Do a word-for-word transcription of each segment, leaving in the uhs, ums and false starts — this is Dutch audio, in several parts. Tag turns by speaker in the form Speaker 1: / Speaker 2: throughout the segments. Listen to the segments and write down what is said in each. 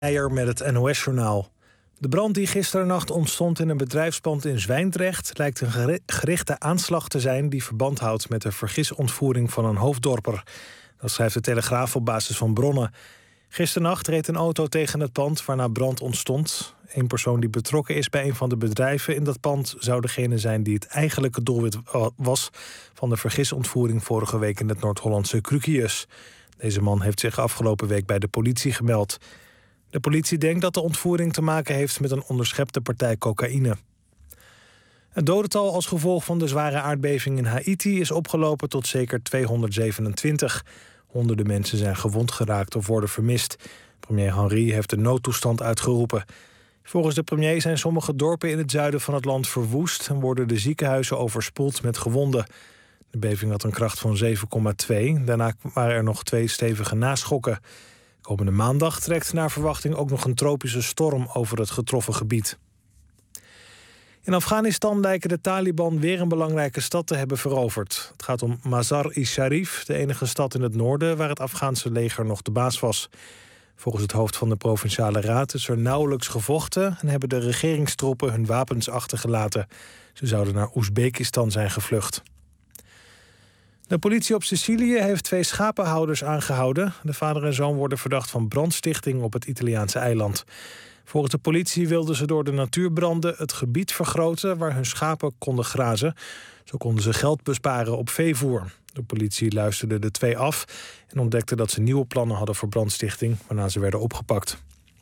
Speaker 1: Eier met het N O S-journaal. De brand die gisterennacht ontstond in een bedrijfspand in Zwijndrecht lijkt een gerichte aanslag te zijn die verband houdt met de vergisontvoering van een hoofddorper. Dat schrijft de Telegraaf op basis van bronnen. Gisternacht reed een auto tegen het pand waarna brand ontstond. Een persoon die betrokken is bij een van de bedrijven in dat pand zou degene zijn die het eigenlijke doelwit was van de vergisontvoering vorige week in het Noord-Hollandse Krukius. Deze man heeft zich afgelopen week bij de politie gemeld. De politie denkt dat de ontvoering te maken heeft met een onderschepte partij cocaïne. Het dodental als gevolg van de zware aardbeving in Haiti is opgelopen tot zeker tweehonderdzevenentwintig. Honderden mensen zijn gewond geraakt of worden vermist. Premier Henry heeft de noodtoestand uitgeroepen. Volgens de premier zijn sommige dorpen in het zuiden van het land verwoest en worden de ziekenhuizen overspoeld met gewonden. De beving had een kracht van zeven komma twee. Daarna waren er nog twee stevige naschokken. Komende maandag trekt naar verwachting ook nog een tropische storm over het getroffen gebied. In Afghanistan lijken de Taliban weer een belangrijke stad te hebben veroverd. Het gaat om Mazar-i-Sharif, de enige stad in het noorden waar het Afghaanse leger nog de baas was. Volgens het hoofd van de Provinciale Raad is er nauwelijks gevochten en hebben de regeringstroepen hun wapens achtergelaten. Ze zouden naar Oezbekistan zijn gevlucht. De politie op Sicilië heeft twee schapenhouders aangehouden. De vader en zoon worden verdacht van brandstichting op het Italiaanse eiland. Volgens de politie wilden ze door de natuurbranden het gebied vergroten waar hun schapen konden grazen. Zo konden ze geld besparen op veevoer. De politie luisterde de twee af en ontdekte dat ze nieuwe plannen hadden voor brandstichting, waarna ze werden opgepakt.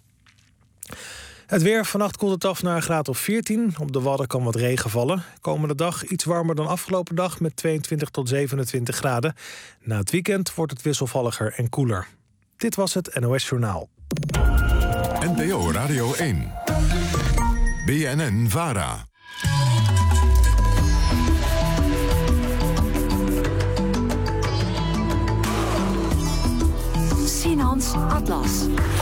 Speaker 1: Het weer, vannacht koelt het af naar een graad of veertien. Op de Wadden kan wat regen vallen. Komende dag iets warmer dan afgelopen dag met tweeëntwintig tot zevenentwintig graden. Na het weekend wordt het wisselvalliger en koeler. Dit was het N O S-journaal.
Speaker 2: N P O Radio één. B N N-VARA.
Speaker 3: Sinans Atlas.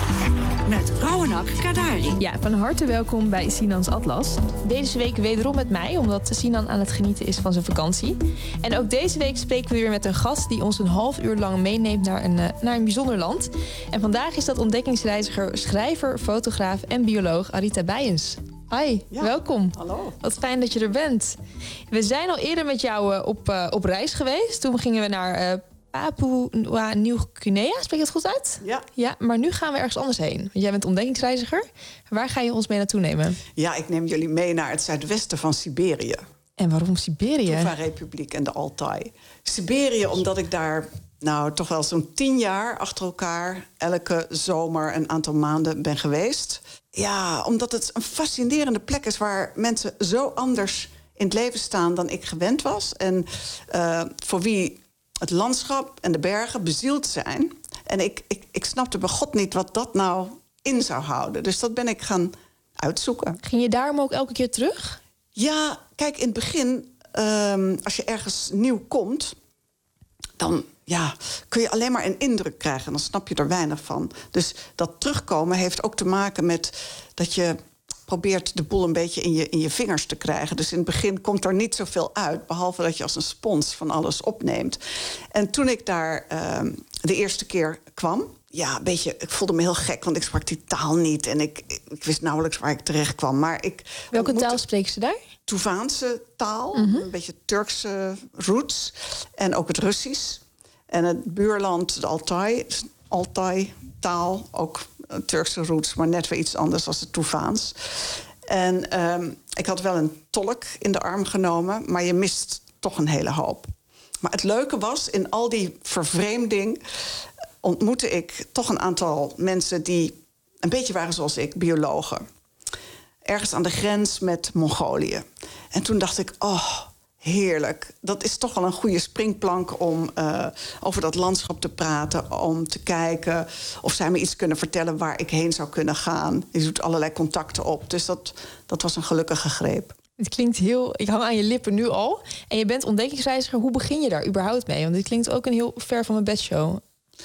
Speaker 3: Met Rauwenak Kadari.
Speaker 4: Ja, van harte welkom bij Sinans Atlas. Deze week wederom met mij, omdat Sinan aan het genieten is van zijn vakantie. En ook deze week spreken we weer met een gast die ons een half uur lang meeneemt naar een, uh, naar een bijzonder land. En vandaag is dat ontdekkingsreiziger, schrijver, fotograaf en bioloog Arita Bijens. Hi, ja, welkom.
Speaker 5: Hallo.
Speaker 4: Wat fijn dat je er bent. We zijn al eerder met jou uh, op, uh, op reis geweest. Toen gingen we naar Uh, Papua Nieuw-Guinea, spreek je dat goed uit?
Speaker 5: Ja.
Speaker 4: Ja. Maar nu gaan we ergens anders heen. Want jij bent ontdekkingsreiziger. Waar ga je ons mee naartoe nemen?
Speaker 5: Ja, ik neem jullie mee naar het zuidwesten van Siberië.
Speaker 4: En waarom Siberië?
Speaker 5: Tuva-republiek en de Altai. Siberië, omdat ik daar nou toch wel zo'n tien jaar achter elkaar elke zomer een aantal maanden ben geweest. Ja, omdat het een fascinerende plek is waar mensen zo anders in het leven staan dan ik gewend was. En uh, voor wie het landschap en de bergen bezield zijn. En ik, ik, ik snapte bij God niet wat dat nou in zou houden. Dus dat ben ik gaan uitzoeken.
Speaker 4: Ging je daarom ook elke keer terug?
Speaker 5: Ja, kijk, in het begin, um, als je ergens nieuw komt, dan ja, kun je alleen maar een indruk krijgen. Dan snap je er weinig van. Dus dat terugkomen heeft ook te maken met dat je probeert de boel een beetje in je, in je vingers te krijgen. Dus in het begin komt er niet zoveel uit, behalve dat je als een spons van alles opneemt. En toen ik daar uh, de eerste keer kwam, ja, een beetje, ik voelde me heel gek, want ik sprak die taal niet en ik, ik wist nauwelijks waar ik terecht kwam. Maar ik
Speaker 4: Welke taal spreken ze daar?
Speaker 5: Tuvaanse taal,
Speaker 4: Mm-hmm.
Speaker 5: een beetje Turkse roots en ook het Russisch. En het buurland, de Altai, Altai-taal, ook Turkse roots, maar net weer iets anders dan het Tuvaans. En um, ik had wel een tolk in de arm genomen, maar je mist toch een hele hoop. Maar het leuke was, in al die vervreemding ontmoette ik toch een aantal mensen die een beetje waren zoals ik, biologen. Ergens aan de grens met Mongolië. En toen dacht ik, oh, heerlijk. Dat is toch wel een goede springplank om uh, over dat landschap te praten. Om te kijken of zij me iets kunnen vertellen waar ik heen zou kunnen gaan. Je doet allerlei contacten op. Dus dat, dat was een gelukkige greep.
Speaker 4: Het klinkt heel, ik hang aan je lippen nu al. En je bent ontdekkingsreiziger. Hoe begin je daar überhaupt mee? Want dit klinkt ook een heel ver van mijn bedshow.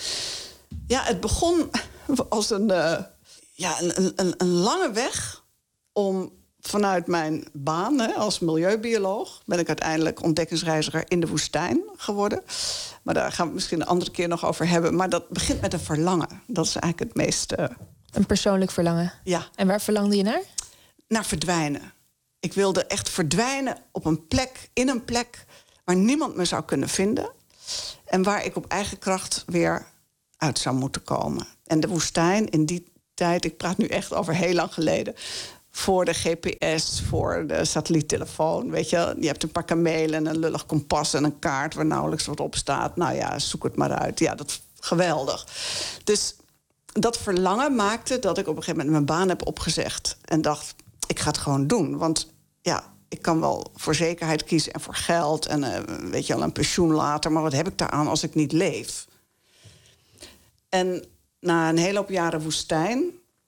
Speaker 5: Ja, het begon als een, uh, ja, een, een, een lange weg om vanuit mijn baan hè, als milieubioloog ben ik uiteindelijk ontdekkingsreiziger in de woestijn geworden. Maar daar gaan we het misschien een andere keer nog over hebben. Maar dat begint met een verlangen. Dat is eigenlijk het meest uh,
Speaker 4: Een persoonlijk verlangen?
Speaker 5: Ja.
Speaker 4: En waar verlangde je naar?
Speaker 5: Naar verdwijnen. Ik wilde echt verdwijnen op een plek, in een plek waar niemand me zou kunnen vinden. En waar ik op eigen kracht weer uit zou moeten komen. En de woestijn in die tijd, ik praat nu echt over heel lang geleden, voor de G P S, voor de satelliettelefoon. Weet je, je hebt een paar kamelen en een lullig kompas en een kaart waar nauwelijks wat op staat. Nou ja, zoek het maar uit. Ja, dat is geweldig. Dus dat verlangen maakte dat ik op een gegeven moment mijn baan heb opgezegd. En dacht, ik ga het gewoon doen. Want ja, ik kan wel voor zekerheid kiezen en voor geld en uh, weet je wel, een pensioen later. Maar wat heb ik daaraan als ik niet leef? En na een hele hoop jaren woestijn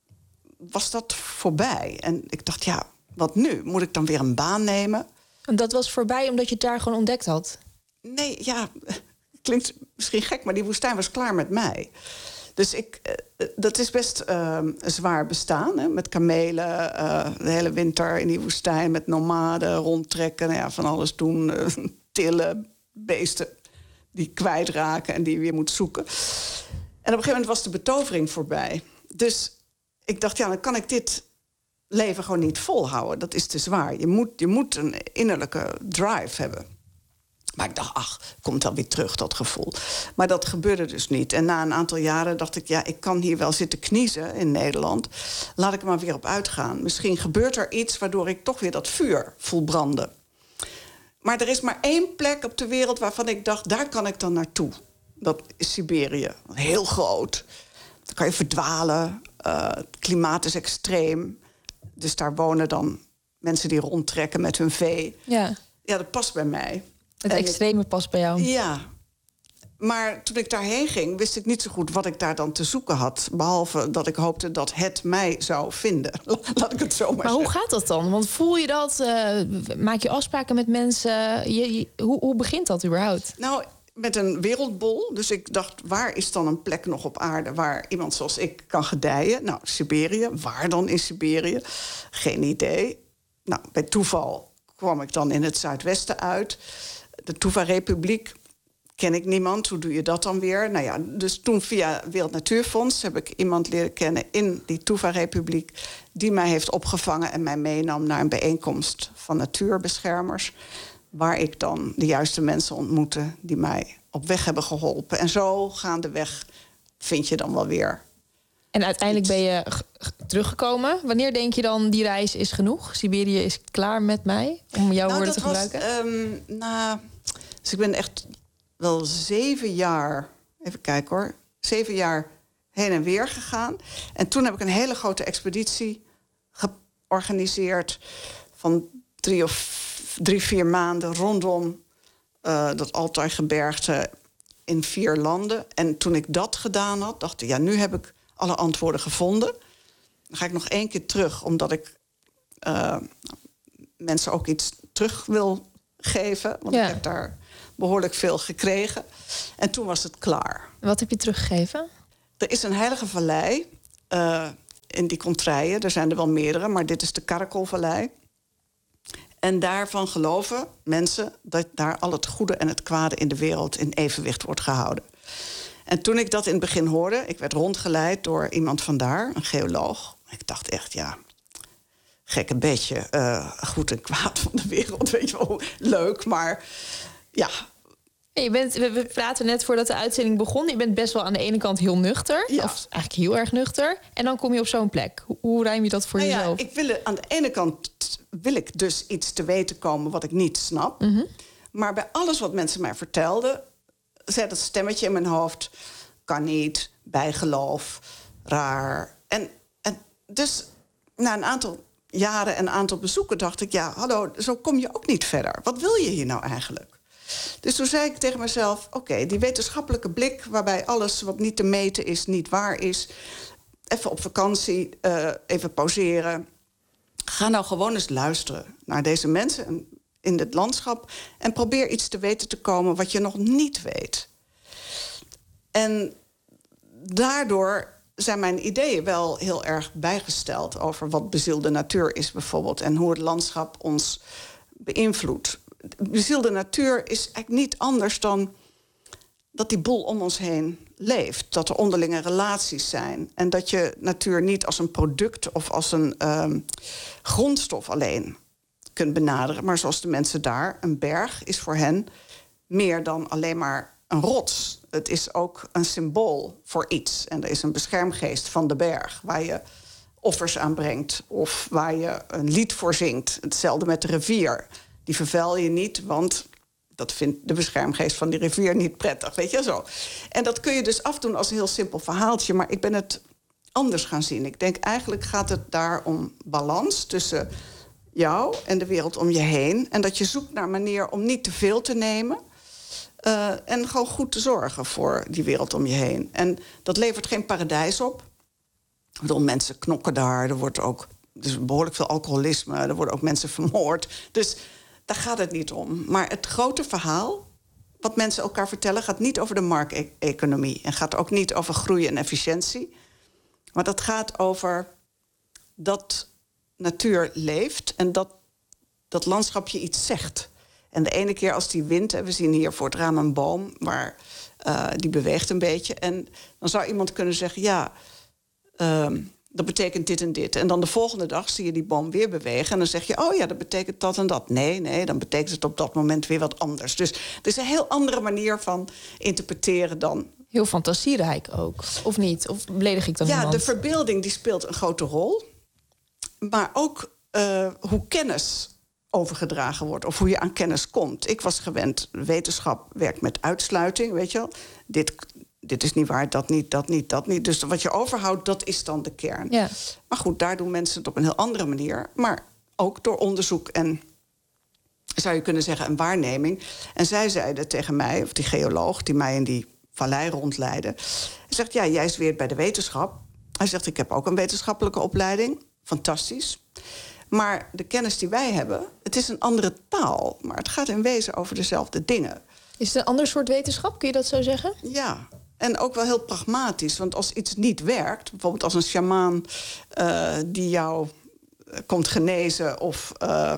Speaker 5: was dat voorbij. En ik dacht, ja, wat nu? Moet ik dan weer een baan nemen?
Speaker 4: En dat was voorbij omdat je het daar gewoon ontdekt had?
Speaker 5: Nee, ja, klinkt misschien gek, maar die woestijn was klaar met mij. Dus ik, uh, dat is best uh, een zwaar bestaan, hè? Met kamelen, uh, de hele winter in die woestijn, met nomaden, rondtrekken, nou ja, van alles doen, uh, tillen, beesten die kwijtraken en die je weer moet zoeken. En op een gegeven moment was de betovering voorbij. Dus ik dacht, ja, dan kan ik dit leven gewoon niet volhouden. Dat is te zwaar. Je moet, je moet een innerlijke drive hebben. Maar ik dacht, ach, komt dan weer terug, dat gevoel. Maar dat gebeurde dus niet. En na een aantal jaren dacht ik, ja, ik kan hier wel zitten kniezen in Nederland. Laat ik er maar weer op uitgaan. Misschien gebeurt er iets waardoor ik toch weer dat vuur voel branden. Maar er is maar één plek op de wereld waarvan ik dacht, daar kan ik dan naartoe. Dat is Siberië. Heel groot. Dan kan je verdwalen. Uh, het klimaat is extreem. Dus daar wonen dan mensen die rondtrekken met hun vee.
Speaker 4: Ja,
Speaker 5: ja, dat past bij mij.
Speaker 4: Het en extreme ik, past bij jou.
Speaker 5: Ja. Maar toen ik daarheen ging, wist ik niet zo goed wat ik daar dan te zoeken had. Behalve dat ik hoopte dat het mij zou vinden. Laat ik het zo maar,
Speaker 4: maar
Speaker 5: zeggen.
Speaker 4: Hoe gaat dat dan? Want voel je dat? Uh, maak je afspraken met mensen? Je, je, hoe, hoe begint dat überhaupt?
Speaker 5: Nou, met een wereldbol. Dus ik dacht, waar is dan een plek nog op aarde waar iemand zoals ik kan gedijen? Nou, Siberië. Waar dan in Siberië? Geen idee. Nou, bij toeval kwam ik dan in het zuidwesten uit. De Tuva-republiek ken ik niemand. Hoe doe je dat dan weer? Nou ja, dus toen via Wereld Natuurfonds heb ik iemand leren kennen in die Tuva-republiek die mij heeft opgevangen en mij meenam naar een bijeenkomst van natuurbeschermers, waar ik dan de juiste mensen ontmoette die mij op weg hebben geholpen. En zo gaandeweg vind je dan wel weer.
Speaker 4: En uiteindelijk ben je g- g- teruggekomen. Wanneer denk je dan, die reis is genoeg? Siberië is klaar met mij, om jouw
Speaker 5: nou,
Speaker 4: woorden te
Speaker 5: was,
Speaker 4: gebruiken?
Speaker 5: Um, nou, dus ik ben echt wel zeven jaar, even kijken hoor, zeven jaar heen en weer gegaan. En toen heb ik een hele grote expeditie georganiseerd van drie of drie, vier maanden rondom uh, dat Altai-gebergte in vier landen. En toen ik dat gedaan had, dacht ik, ja, nu heb ik alle antwoorden gevonden. Dan ga ik nog één keer terug, omdat ik uh, mensen ook iets terug wil geven. Want ja. ik heb daar behoorlijk veel gekregen. En toen was het klaar.
Speaker 4: Wat heb je teruggegeven?
Speaker 5: Er is een heilige vallei uh, in die contraien. Er zijn er wel meerdere, maar dit is de Karakolvallei. En daarvan geloven mensen dat daar al het goede en het kwade in de wereld in evenwicht wordt gehouden. En toen ik dat in het begin hoorde, ik werd rondgeleid door iemand vandaar, een geoloog. Ik dacht echt, ja, gekke beetje, uh, goed en kwaad van de wereld, weet je wel, leuk, maar ja.
Speaker 4: Je bent, we praten net voordat de uitzending begon. Je bent best wel aan de ene kant heel nuchter,
Speaker 5: ja.
Speaker 4: of eigenlijk heel erg nuchter. En dan kom je op zo'n plek. Hoe, hoe rijm je dat voor
Speaker 5: nou
Speaker 4: jezelf?
Speaker 5: Ja, ik wil, aan de ene kant wil ik dus iets te weten komen wat ik niet snap.
Speaker 4: Mm-hmm.
Speaker 5: Maar bij alles wat mensen mij vertelden, zei dat stemmetje in mijn hoofd, kan niet, bijgeloof, raar. En, en dus na een aantal jaren en een aantal bezoeken dacht ik, ja, hallo, zo kom je ook niet verder. Wat wil je hier nou eigenlijk? Dus toen zei ik tegen mezelf, oké, okay, die wetenschappelijke blik waarbij alles wat niet te meten is, niet waar is, even op vakantie, uh, even pauzeren. Ga nou gewoon eens luisteren naar deze mensen in het landschap en probeer iets te weten te komen wat je nog niet weet. En daardoor zijn mijn ideeën wel heel erg bijgesteld over wat bezielde natuur is bijvoorbeeld en hoe het landschap ons beïnvloedt. Bezielde natuur is eigenlijk niet anders dan dat die boel om ons heen leeft. Dat er onderlinge relaties zijn. En dat je natuur niet als een product of als een um, grondstof alleen kunt benaderen. Maar zoals de mensen daar, een berg is voor hen meer dan alleen maar een rots. Het is ook een symbool voor iets. En er is een beschermgeest van de berg waar je offers aan brengt of waar je een lied voor zingt. Hetzelfde met de rivier. Die vervuil je niet, want dat vindt de beschermgeest van die rivier niet prettig. Weet je zo. En dat kun je dus afdoen als een heel simpel verhaaltje. Maar ik ben het anders gaan zien. Ik denk eigenlijk gaat het daar om balans tussen jou en de wereld om je heen. En dat je zoekt naar een manier om niet te veel te nemen. Uh, en gewoon goed te zorgen voor die wereld om je heen. En dat levert geen paradijs op. Ik bedoel, mensen knokken daar. Er wordt ook dus behoorlijk veel alcoholisme. Er worden ook mensen vermoord. Dus daar gaat het niet om. Maar het grote verhaal, wat mensen elkaar vertellen, gaat niet over de markteconomie. En gaat ook niet over groei en efficiëntie. Maar dat gaat over dat natuur leeft en dat dat landschapje iets zegt. En de ene keer als die wind, hè, we zien hier voor het raam een boom, maar uh, die beweegt een beetje. En dan zou iemand kunnen zeggen, ja, uh, dat betekent dit en dit. En dan de volgende dag zie je die boom weer bewegen. En dan zeg je, oh ja, dat betekent dat en dat. Nee, nee, dan betekent het op dat moment weer wat anders. Dus er is een heel andere manier van interpreteren dan.
Speaker 4: Heel fantasierijk ook, of niet? Of beledig ik dan
Speaker 5: ja,
Speaker 4: iemand?
Speaker 5: De verbeelding die speelt een grote rol. Maar ook uh, hoe kennis overgedragen wordt of hoe je aan kennis komt. Ik was gewend, wetenschap werkt met uitsluiting, weet je wel. Dit, dit is niet waar, dat niet, dat niet, dat niet. Dus wat je overhoudt, dat is dan de kern.
Speaker 4: Ja.
Speaker 5: Maar goed, daar doen mensen het op een heel andere manier. Maar ook door onderzoek en, zou je kunnen zeggen, een waarneming. En zij zeiden tegen mij, of die geoloog die mij in die vallei rondleidde, hij zegt, ja, jij zweert bij de wetenschap. Hij zegt, ik heb ook een wetenschappelijke opleiding. Fantastisch. Maar de kennis die wij hebben, het is een andere taal. Maar het gaat in wezen over dezelfde dingen.
Speaker 4: Is het een ander soort wetenschap, kun je dat zo zeggen?
Speaker 5: Ja, en ook wel heel pragmatisch. Want als iets niet werkt, bijvoorbeeld als een sjamaan uh, die jou komt genezen of uh,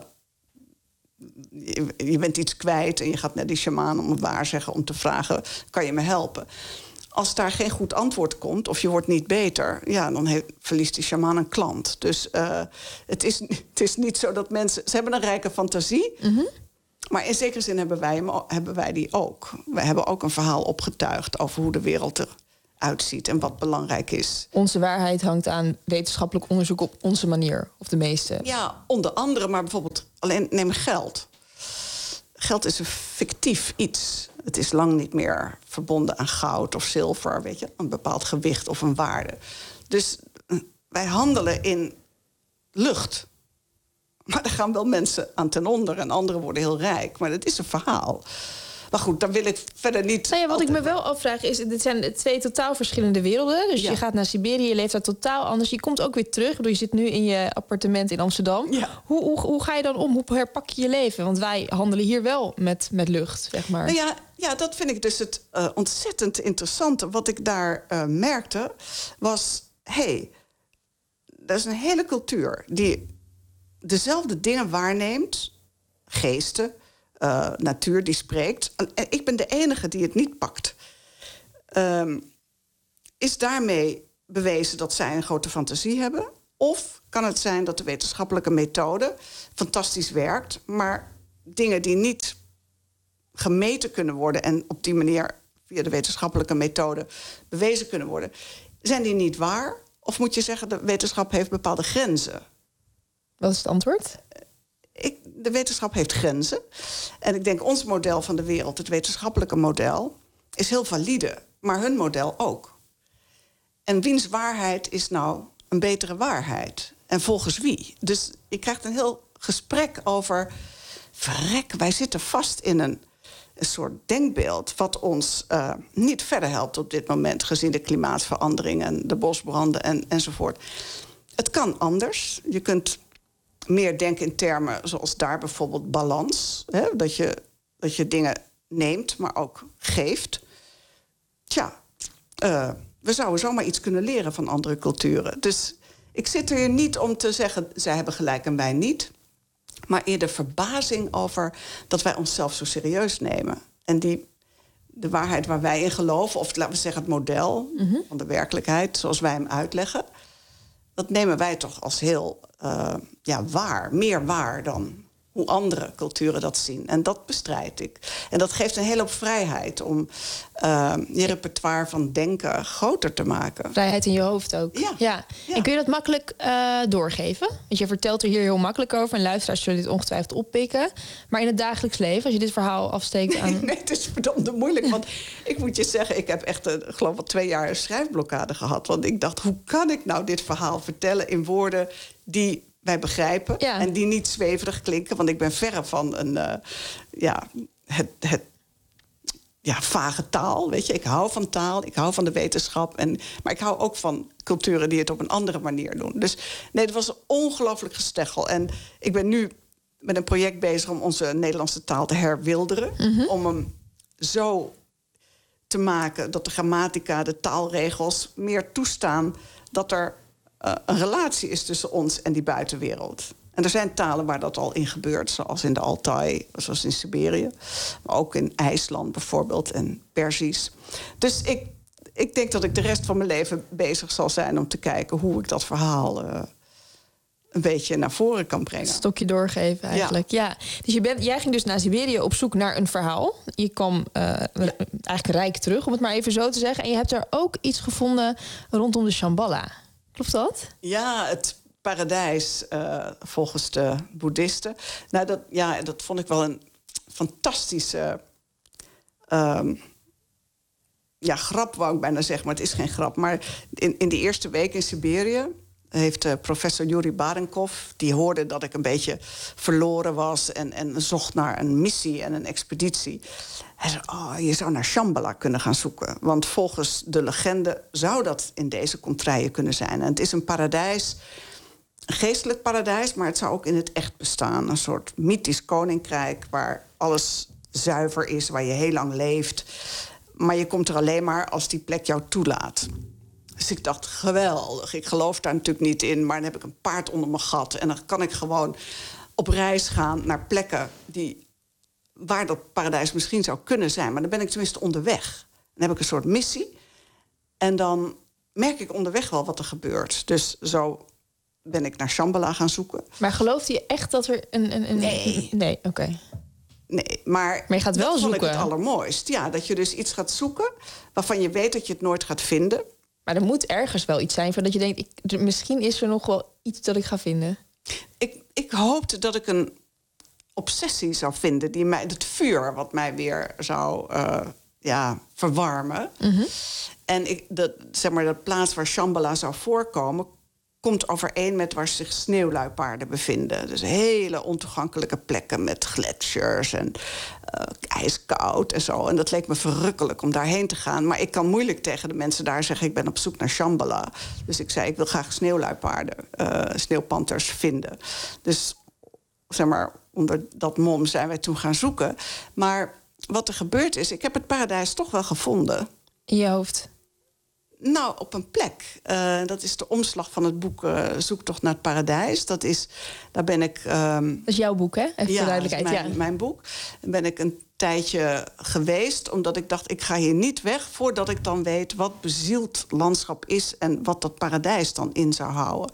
Speaker 5: je, je bent iets kwijt en je gaat naar die sjamaan om het waarzeggen, om te vragen, kan je me helpen? Als daar geen goed antwoord komt of je wordt niet beter, ja, dan heeft, verliest die sjamaan een klant. Dus uh, het, is, het is niet zo dat mensen, ze hebben een rijke fantasie, mm-hmm. maar in zekere zin hebben wij, hem, hebben wij die ook. We hebben ook een verhaal opgetuigd over hoe de wereld eruit ziet en wat belangrijk is.
Speaker 4: Onze waarheid hangt aan wetenschappelijk onderzoek op onze manier, of de meeste.
Speaker 5: Ja, onder andere, maar bijvoorbeeld alleen neem geld. Geld is een fictief iets. Het is lang niet meer verbonden aan goud of zilver, weet je, een bepaald gewicht of een waarde. Dus wij handelen in lucht. Maar er gaan wel mensen aan ten onder en anderen worden heel rijk. Maar dat is een verhaal. Maar goed, dan wil ik verder niet.
Speaker 4: Nou ja, wat
Speaker 5: altijd...
Speaker 4: ik me wel afvraag is, dit zijn twee totaal verschillende werelden. Dus ja. Je gaat naar Siberië, je leeft daar totaal anders. Je komt ook weer terug. Ik bedoel, je zit nu in je appartement in Amsterdam.
Speaker 5: Ja. Hoe,
Speaker 4: hoe, hoe ga je dan om? Hoe herpak je je leven? Want wij handelen hier wel met, met lucht, zeg maar.
Speaker 5: Nou ja, ja, dat vind ik dus het uh, ontzettend interessante. Wat ik daar uh, merkte, was, hé, hey, dat is een hele cultuur die dezelfde dingen waarneemt, geesten, Uh, natuur die spreekt. En ik ben de enige die het niet pakt. Um, is daarmee bewezen dat zij een grote fantasie hebben? Of kan het zijn dat de wetenschappelijke methode fantastisch werkt, maar dingen die niet gemeten kunnen worden en op die manier via de wetenschappelijke methode bewezen kunnen worden, zijn die niet waar? Of moet je zeggen, de wetenschap heeft bepaalde grenzen?
Speaker 4: Wat is het antwoord?
Speaker 5: Ik, de wetenschap heeft grenzen. En ik denk, ons model van de wereld, het wetenschappelijke model, is heel valide. Maar hun model ook. En wiens waarheid is nou een betere waarheid? En volgens wie? Dus je krijgt een heel gesprek over, verrek, wij zitten vast in een, een soort denkbeeld wat ons uh, niet verder helpt op dit moment, gezien de klimaatverandering en de bosbranden en, enzovoort. Het kan anders. Je kunt meer denken in termen zoals daar bijvoorbeeld balans. Hè? Dat je, dat je dingen neemt, maar ook geeft. Tja, uh, we zouden zomaar iets kunnen leren van andere culturen. Dus ik zit er hier niet om te zeggen, zij hebben gelijk en wij niet. Maar eerder verbazing over dat wij onszelf zo serieus nemen. En die, de waarheid waar wij in geloven, of laten we zeggen het model mm-hmm. van de werkelijkheid zoals wij hem uitleggen, dat nemen wij toch als heel uh, ja, waar, meer waar dan hoe andere culturen dat zien. En dat bestrijd ik. En dat geeft een hele hoop vrijheid om uh, je repertoire van denken groter te maken.
Speaker 4: Vrijheid in je hoofd ook.
Speaker 5: Ja.
Speaker 4: ja.
Speaker 5: ja.
Speaker 4: En kun je dat makkelijk uh, doorgeven? Want je vertelt er hier heel makkelijk over en luisteraars zullen dit ongetwijfeld oppikken. Maar in het dagelijks leven, als je dit verhaal afsteekt aan...
Speaker 5: Nee, nee, het is verdomd moeilijk. Want ik moet je zeggen, ik heb echt, uh, geloof ik, twee jaar een schrijfblokkade gehad. Want ik dacht, hoe kan ik nou dit verhaal vertellen in woorden die wij begrijpen ja. en die niet zweverig klinken. Want ik ben verre van een uh, ja, het, het ja, vage taal. Weet je, ik hou van taal, ik hou van de wetenschap. En, maar ik hou ook van culturen die het op een andere manier doen. Dus nee, het was een ongelooflijk gesteggel. En ik ben nu met een project bezig om onze Nederlandse taal te herwilderen. Mm-hmm. Om hem zo te maken dat de grammatica, de taalregels meer toestaan dat er Uh, een relatie is tussen ons en die buitenwereld. En er zijn talen waar dat al in gebeurt, zoals in de Altai, zoals in Siberië. Maar ook in IJsland bijvoorbeeld en Perzisch. Dus ik, ik denk dat ik de rest van mijn leven bezig zal zijn om te kijken hoe ik dat verhaal uh, een beetje naar voren kan brengen.
Speaker 4: Een stokje doorgeven eigenlijk. Ja. ja. Dus je bent, jij ging dus naar Siberië op zoek naar een verhaal. Je kwam uh, ja. eigenlijk rijk terug, om het maar even zo te zeggen. En je hebt er ook iets gevonden rondom de Shambhala. Klopt dat?
Speaker 5: Ja, het paradijs uh, volgens de boeddhisten. Nou, dat, ja, dat vond ik wel een fantastische um, ja, grap, wou ik bijna zeggen, maar het is geen grap. Maar in, in die eerste week in Siberië heeft uh, professor Yuri Barenkov, die hoorde dat ik een beetje verloren was en, en zocht naar een missie en een expeditie. Hij zei, oh, je zou naar Shambhala kunnen gaan zoeken. Want volgens de legende zou dat in deze contraien kunnen zijn. En het is een paradijs, een geestelijk paradijs, maar het zou ook in het echt bestaan. Een soort mythisch koninkrijk waar alles zuiver is, waar je heel lang leeft. Maar je komt er alleen maar als die plek jou toelaat. Dus ik dacht, geweldig. Ik geloof daar natuurlijk niet in, maar dan heb ik een paard onder mijn gat. En dan kan ik gewoon op reis gaan naar plekken die, waar dat paradijs misschien zou kunnen zijn. Maar dan ben ik tenminste onderweg. Dan heb ik een soort missie. En dan merk ik onderweg wel wat er gebeurt. Dus zo ben ik naar Shambhala gaan zoeken.
Speaker 4: Maar geloofde je echt dat er een... een, een...
Speaker 5: Nee.
Speaker 4: Nee, oké. Okay.
Speaker 5: Nee, maar,
Speaker 4: maar je gaat wel
Speaker 5: dat
Speaker 4: zoeken.
Speaker 5: vond ik het allermooist. Ja, dat je dus iets gaat zoeken waarvan je weet dat je het nooit gaat vinden.
Speaker 4: Maar er moet ergens wel iets zijn van dat je denkt, ik, misschien is er nog wel iets dat ik ga vinden.
Speaker 5: Ik, ik hoopte dat ik een obsessie zou vinden, die mij, het vuur wat mij weer zou uh, ja, verwarmen. Mm-hmm. En ik, de, zeg maar, de plaats waar Shambhala zou voorkomen komt overeen met waar zich sneeuwluipaarden bevinden. Dus hele ontoegankelijke plekken met gletsjers en uh, ijskoud en zo. En dat leek me verrukkelijk om daarheen te gaan. Maar ik kan moeilijk tegen de mensen daar zeggen, ik ben op zoek naar Shambhala. Dus ik zei, ik wil graag sneeuwluipaarden, uh, sneeuwpanters vinden. Dus zeg maar, onder dat mom zijn wij toen gaan zoeken. Maar wat er gebeurd is, ik heb het paradijs toch wel gevonden.
Speaker 4: In je hoofd?
Speaker 5: Nou, op een plek. Uh, dat is de omslag van het boek uh, Zoektocht naar het Paradijs. Dat is, daar ben ik... Um,
Speaker 4: dat is jouw boek, hè? Even
Speaker 5: ja,
Speaker 4: voor duidelijkheid.
Speaker 5: Mijn,
Speaker 4: ja,
Speaker 5: mijn boek. Daar ben ik een tijdje geweest, omdat ik dacht, ik ga hier niet weg voordat ik dan weet wat bezield landschap is en wat dat paradijs dan in zou houden.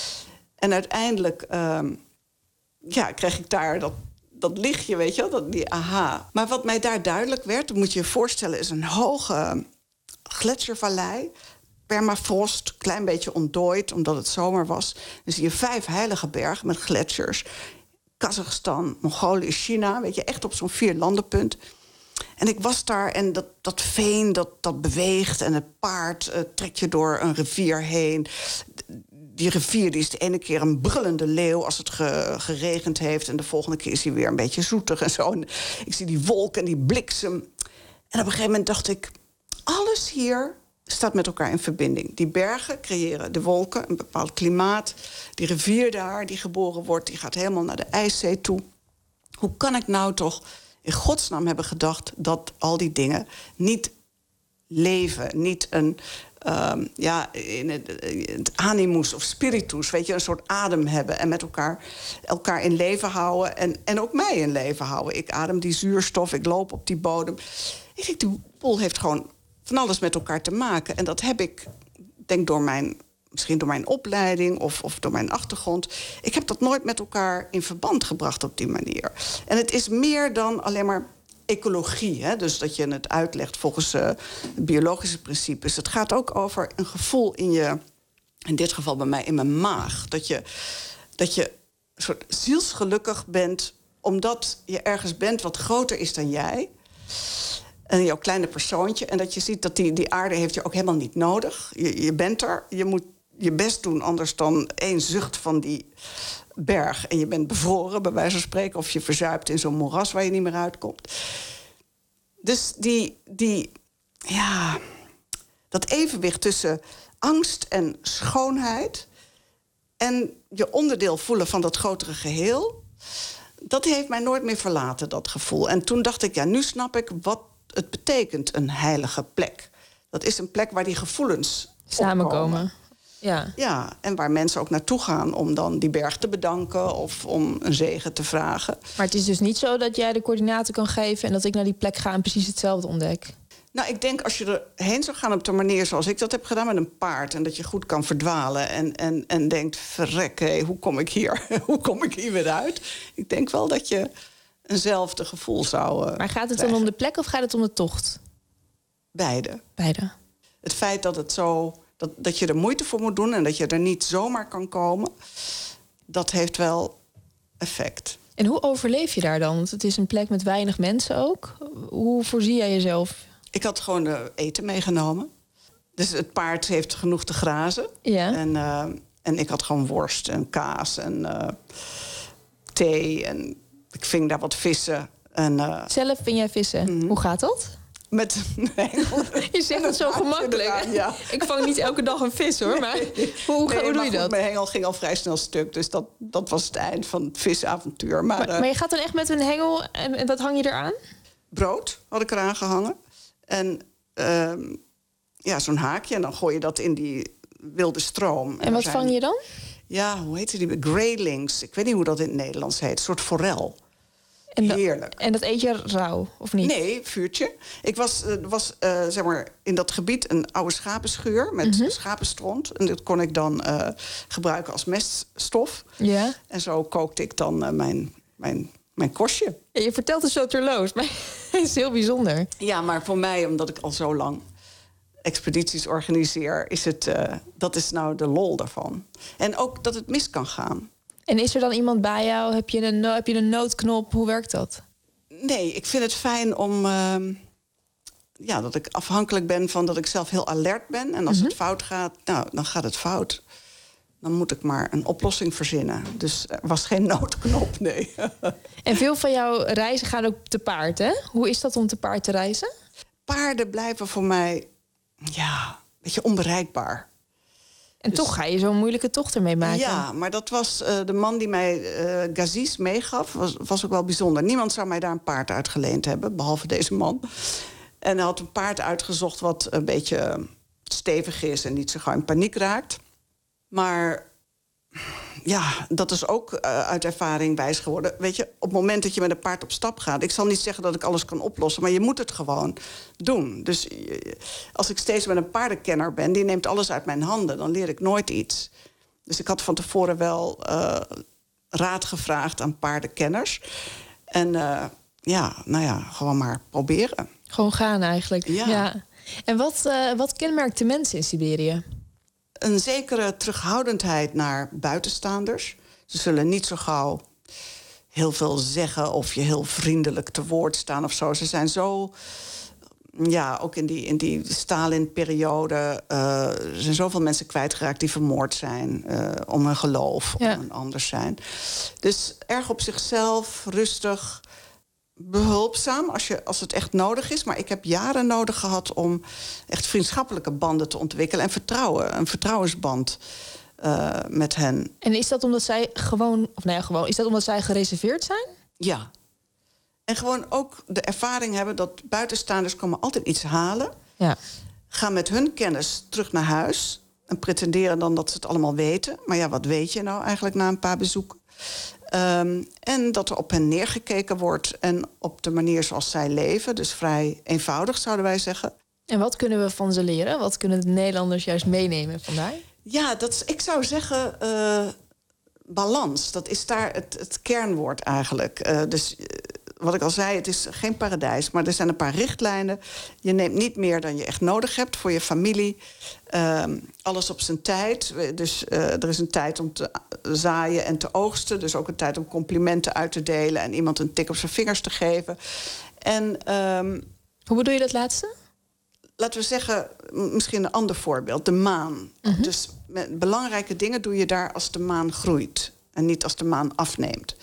Speaker 5: En uiteindelijk um, ja, kreeg ik daar dat, dat lichtje, weet je wel, dat, die aha. Maar wat mij daar duidelijk werd, dat moet je je voorstellen, is een hoge gletsjervallei, permafrost, klein beetje ontdooid omdat het zomer was. Dan zie je vijf heilige bergen met gletsjers. Kazachstan, Mongolië, China, weet je, echt op zo'n vier landenpunt. En ik was daar en dat, dat veen, dat, dat beweegt en het paard uh, trekt je door een rivier heen. Die rivier die is de ene keer een brullende leeuw als het ge, geregend heeft, en de volgende keer is hij weer een beetje zoetig en zo. En ik zie die wolken en die bliksem. En op een gegeven moment dacht ik, alles hier staat met elkaar in verbinding. Die bergen creëren de wolken, een bepaald klimaat. Die rivier daar, die geboren wordt, die gaat helemaal naar de IJszee toe. Hoe kan ik nou toch in godsnaam hebben gedacht dat al die dingen niet leven, niet een um, ja, in het, het animus of spiritus, weet je, een soort adem hebben en met elkaar, elkaar in leven houden en, en ook mij in leven houden. Ik adem die zuurstof, ik loop op die bodem. Ik denk, die boel heeft gewoon van alles met elkaar te maken. En dat heb ik, denk door mijn, misschien door mijn opleiding of, of door mijn achtergrond. Ik heb dat nooit met elkaar in verband gebracht op die manier. En het is meer dan alleen maar ecologie. Hè? Dus dat je het uitlegt volgens uh, biologische principes. Het gaat ook over een gevoel in je, in dit geval bij mij, in mijn maag. Dat je, dat je een soort zielsgelukkig bent omdat je ergens bent wat groter is dan jij. En jouw kleine persoontje. En dat je ziet dat die, die aarde heeft je ook helemaal niet nodig. Je, je bent er. Je moet je best doen, anders dan één zucht van die berg. En je bent bevroren, bij wijze van spreken. Of je verzuipt in zo'n moeras waar je niet meer uitkomt. Dus die, die, ja, dat evenwicht tussen angst en schoonheid en je onderdeel voelen van dat grotere geheel, dat heeft mij nooit meer verlaten, dat gevoel. En toen dacht ik, ja, nu snap ik wat het betekent, een heilige plek. Dat is een plek waar die gevoelens
Speaker 4: samenkomen.
Speaker 5: Opkomen.
Speaker 4: Ja.
Speaker 5: Ja, en waar mensen ook naartoe gaan om dan die berg te bedanken of om een zegen te vragen.
Speaker 4: Maar het is dus niet zo dat jij de coördinaten kan geven en dat ik naar die plek ga en precies hetzelfde ontdek.
Speaker 5: Nou, ik denk als je erheen zou gaan op de manier zoals ik dat heb gedaan met een paard, en dat je goed kan verdwalen en, en, en denkt, verrek, hé, hoe kom ik hier? Hoe kom ik hier weer uit? Ik denk wel dat je eenzelfde gevoel zou uh,
Speaker 4: Maar gaat het
Speaker 5: krijgen.
Speaker 4: dan om de plek of gaat het om de tocht?
Speaker 5: Beide.
Speaker 4: Beide.
Speaker 5: Het feit dat, het zo, dat, dat je er moeite voor moet doen en dat je er niet zomaar kan komen, dat heeft wel effect.
Speaker 4: En hoe overleef je daar dan? Want het is een plek met weinig mensen ook. Hoe voorzie jij jezelf?
Speaker 5: Ik had gewoon uh, eten meegenomen. Dus het paard heeft genoeg te grazen.
Speaker 4: Ja.
Speaker 5: En, uh, en ik had gewoon worst en kaas en uh, thee. En ik ving daar wat vissen. En, uh,
Speaker 4: Zelf vind jij vissen. Mm-hmm. Hoe gaat dat?
Speaker 5: Met een hengel.
Speaker 4: Je zegt het zo gemakkelijk.
Speaker 5: Eraan, ja.
Speaker 4: Ik vang niet elke dag een vis, hoor. Maar
Speaker 5: nee.
Speaker 4: hoe,
Speaker 5: nee,
Speaker 4: hoe doe
Speaker 5: maar
Speaker 4: je
Speaker 5: goed,
Speaker 4: dat?
Speaker 5: Mijn hengel ging al vrij snel stuk. Dus dat, dat was het eind van het visavontuur. Maar,
Speaker 4: Maar,
Speaker 5: uh,
Speaker 4: maar je gaat dan echt met een hengel en, en wat hang je eraan?
Speaker 5: brood had ik eraan gehangen. En uh, ja, zo'n haakje. En dan gooi je dat in die wilde stroom.
Speaker 4: En, en wat
Speaker 5: zijn,
Speaker 4: vang je dan?
Speaker 5: Ja, hoe heet die? Graylings. Ik weet niet hoe dat in het Nederlands heet. Een soort forel.
Speaker 4: En da-
Speaker 5: Heerlijk.
Speaker 4: En dat eet je rauw, of niet?
Speaker 5: Nee, vuurtje. Ik was, uh, was uh, zeg maar, in dat gebied een oude schapenschuur met
Speaker 4: Mm-hmm.
Speaker 5: schapenstront. En dat kon ik dan uh, gebruiken als meststof.
Speaker 4: Ja.
Speaker 5: En zo kookte ik dan uh, mijn, mijn, mijn kostje.
Speaker 4: Ja, je vertelt het zo terloos, maar het is heel bijzonder.
Speaker 5: Ja, maar voor mij, omdat ik al zo lang expedities organiseer, is het, uh, dat is nou de lol daarvan. En ook dat het mis kan gaan.
Speaker 4: En is er dan iemand bij jou? Heb je een, no- heb je een noodknop? Hoe werkt dat?
Speaker 5: Nee, ik vind het fijn om, uh, ja, dat ik afhankelijk ben van dat ik zelf heel alert ben. En als
Speaker 4: Mm-hmm.
Speaker 5: het fout gaat, nou, dan gaat het fout. Dan moet ik maar een oplossing verzinnen. Dus er was geen noodknop, nee.
Speaker 4: En veel van jouw reizen gaan ook te paard, hè? Hoe is dat om te paard te reizen?
Speaker 5: Paarden blijven voor mij, ja, een beetje onbereikbaar.
Speaker 4: En
Speaker 5: Dus-
Speaker 4: toch ga je zo'n moeilijke tocht ermee maken.
Speaker 5: Ja, maar dat was uh, de man die mij uh, Gazis meegaf, was, was ook wel bijzonder. Niemand zou mij daar een paard uitgeleend hebben, behalve deze man. En hij had een paard uitgezocht wat een beetje stevig is en niet zo gauw in paniek raakt. Maar ja, dat is ook uh, uit ervaring wijs geworden. Weet je, op het moment dat je met een paard op stap gaat, ik zal niet zeggen dat ik alles kan oplossen, maar je moet het gewoon doen. Dus je, als ik steeds met een paardenkenner ben, die neemt alles uit mijn handen, dan leer ik nooit iets. Dus ik had van tevoren wel uh, raad gevraagd aan paardenkenners. En uh, ja, nou ja, gewoon maar proberen.
Speaker 4: Gewoon gaan eigenlijk.
Speaker 5: Ja.
Speaker 4: En wat, uh, wat kenmerkt de mensen in Siberië?
Speaker 5: Een zekere terughoudendheid naar buitenstaanders. Ze zullen niet zo gauw heel veel zeggen of je heel vriendelijk te woord staan of zo. Ze zijn zo, ja, ook in die, in die Stalin-periode, uh, er zijn zoveel mensen kwijtgeraakt die vermoord zijn uh, om hun geloof,
Speaker 4: Ja.
Speaker 5: om hun anders zijn. Dus erg op zichzelf, rustig, behulpzaam als, je, als het echt nodig is. Maar ik heb jaren nodig gehad om echt vriendschappelijke banden te ontwikkelen en vertrouwen, een vertrouwensband uh, met hen.
Speaker 4: En is dat omdat zij gewoon, of nou ja, gewoon, is dat omdat zij gereserveerd zijn?
Speaker 5: Ja. En gewoon ook de ervaring hebben dat buitenstaanders komen altijd iets halen.
Speaker 4: Ja.
Speaker 5: Gaan met hun kennis terug naar huis en pretenderen dan dat ze het allemaal weten. Maar ja, wat weet je nou eigenlijk na een paar bezoeken? Um, en dat er op hen neergekeken wordt en op de manier zoals zij leven. Dus vrij eenvoudig, zouden wij zeggen.
Speaker 4: En wat kunnen we van ze leren? Wat kunnen de Nederlanders juist meenemen vandaar?
Speaker 5: Ja, dat is, ik zou zeggen uh, balans. Dat is daar het, het kernwoord eigenlijk. Uh, dus uh, wat ik al zei, het is geen paradijs. Maar er zijn een paar richtlijnen. Je neemt niet meer dan je echt nodig hebt voor je familie. Uh, alles op zijn tijd. Dus uh, er is een tijd om te zaaien en te oogsten. Dus ook een tijd om complimenten uit te delen en iemand een tik op zijn vingers te geven. En, um,
Speaker 4: hoe bedoel je dat laatste?
Speaker 5: Laten we zeggen, misschien een ander voorbeeld. De maan. Uh-huh. Dus met belangrijke dingen doe je daar als de maan groeit. En niet als de maan afneemt.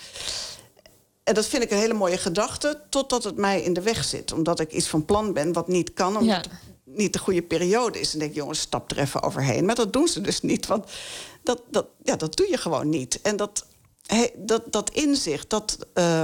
Speaker 5: En dat vind ik een hele mooie gedachte, totdat het mij in de weg zit. Omdat ik iets van plan ben wat niet kan, omdat ja. het niet de goede periode is. En denk ik, jongens, stap er even overheen. Maar dat doen ze dus niet, want dat, dat, ja, dat doe je gewoon niet. En dat, he, dat, dat inzicht, dat, uh,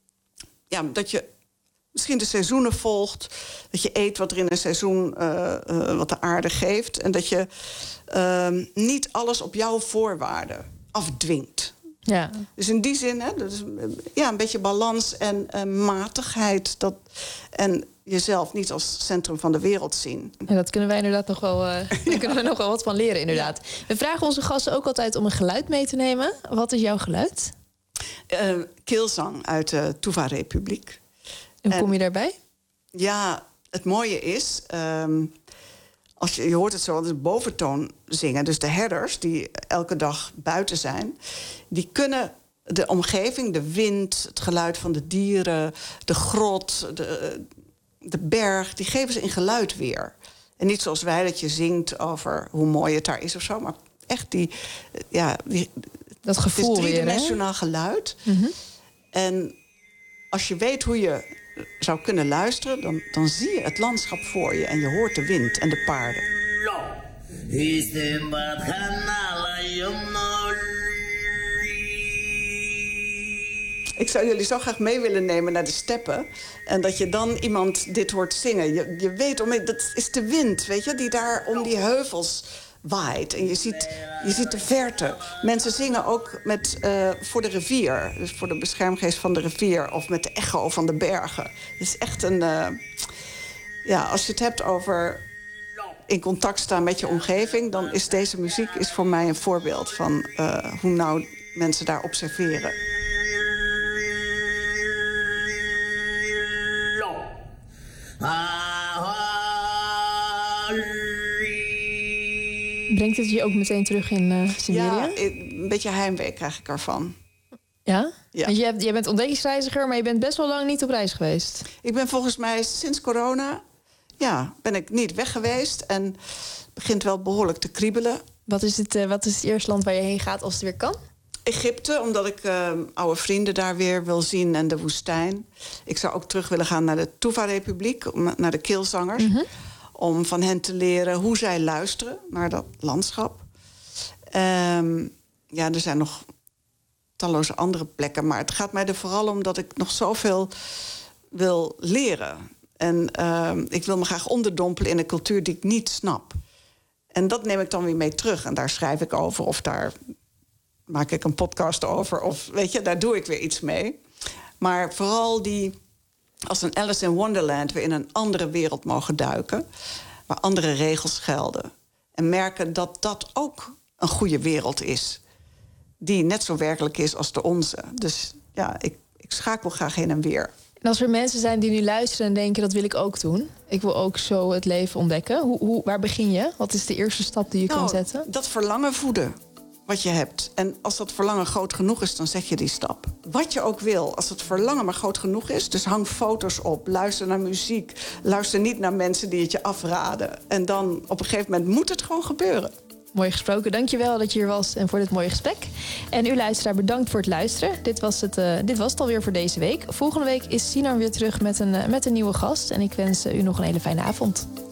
Speaker 5: ja, dat je misschien de seizoenen volgt, dat je eet wat er in een seizoen uh, uh, wat de aarde geeft. En dat je uh, niet alles op jouw voorwaarden afdwingt.
Speaker 4: Ja.
Speaker 5: Dus in die zin, hè, dus, ja, een beetje balans en uh, matigheid. Dat, en jezelf niet als centrum van de wereld zien.
Speaker 4: En dat kunnen wij inderdaad nog wel, uh, daar kunnen we nog wel wat van leren, inderdaad. Ja. We vragen onze gasten ook altijd om een geluid mee te nemen. Wat is jouw geluid?
Speaker 5: Uh, keelzang uit de Tuva-republiek.
Speaker 4: En hoe kom je daarbij?
Speaker 5: Ja, het mooie is, um, als je, je hoort het zo, het is boventoon zingen. Dus de herders die elke dag buiten zijn, die kunnen de omgeving, de wind, het geluid van de dieren, de grot, de, de berg, die geven ze in geluid weer. En niet zoals wij, dat je zingt over hoe mooi het daar is of zo, maar echt die, ja, die,
Speaker 4: dat gevoel weer,
Speaker 5: het is driedimensionaal geluid. Mm-hmm. En als je weet hoe je zou kunnen luisteren, dan, dan zie je het landschap voor je en je hoort de wind en de paarden. Ik zou jullie zo graag mee willen nemen naar de steppen. En dat je dan iemand dit hoort zingen. Je, je weet, om, dat is de wind, weet je, die daar om die heuvels waait. En je ziet, je ziet de verte. Mensen zingen ook met, uh, voor de rivier. Dus voor de beschermgeest van de rivier. Of met de echo van de bergen. Het is echt een... Uh, ja, als je het hebt over in contact staan met je omgeving, dan is deze muziek is voor mij een voorbeeld van uh, hoe nou mensen daar observeren.
Speaker 4: Brengt het je ook meteen terug in uh, Siberië?
Speaker 5: Ja, een beetje heimwee krijg ik ervan.
Speaker 4: Ja?
Speaker 5: Ja.
Speaker 4: Want je, hebt, je bent ontdekkingsreiziger, maar je bent best wel lang niet op reis geweest.
Speaker 5: Ik ben volgens mij sinds corona, ja, ben ik niet weg geweest. En begint wel behoorlijk te kriebelen.
Speaker 4: Wat is het, uh, wat is het eerste land waar je heen gaat als het weer kan?
Speaker 5: Egypte, omdat ik uh, oude vrienden daar weer wil zien en de woestijn. Ik zou ook terug willen gaan naar de Tuva-republiek, naar de keelzangers. Mm-hmm. Om van hen te leren hoe zij luisteren naar dat landschap. Um, ja, er zijn nog talloze andere plekken. Maar het gaat mij er vooral om dat ik nog zoveel wil leren. En uh, ik wil me graag onderdompelen in een cultuur die ik niet snap. En dat neem ik dan weer mee terug. En daar schrijf ik over of daar maak ik een podcast over. Of weet je, daar doe ik weer iets mee. Maar vooral die, als een Alice in Wonderland, weer in een andere wereld mogen duiken, waar andere regels gelden. En merken dat dat ook een goede wereld is, die net zo werkelijk is als de onze. Dus ja, ik, ik schakel graag heen en weer.
Speaker 4: En als er mensen zijn die nu luisteren en denken, dat wil ik ook doen. Ik wil ook zo het leven ontdekken. Hoe, hoe, waar begin je? Wat is de eerste stap die je
Speaker 5: nou,
Speaker 4: kan zetten?
Speaker 5: Dat verlangen voeden wat je hebt. En als dat verlangen groot genoeg is, dan zet je die stap. Wat je ook wil, als het verlangen maar groot genoeg is, dus hang foto's op, luister naar muziek, luister niet naar mensen die het je afraden. En dan op een gegeven moment moet het gewoon gebeuren.
Speaker 4: Mooi gesproken. Dankjewel dat je hier was en voor dit mooie gesprek. En u luisteraar, bedankt voor het luisteren. Dit was het, uh, dit was het alweer voor deze week. Volgende week is Sinan weer terug met een, uh, met een nieuwe gast. En ik wens uh, u nog een hele fijne avond.